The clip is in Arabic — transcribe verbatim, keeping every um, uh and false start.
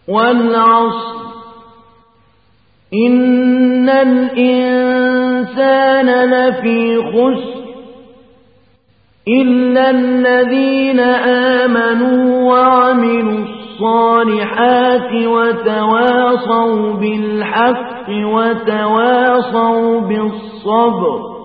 والعصر إن الإنسان لفي خسر إلا الذين آمنوا وعملوا الصالحات وتواصوا بالحق وتواصوا بالصبر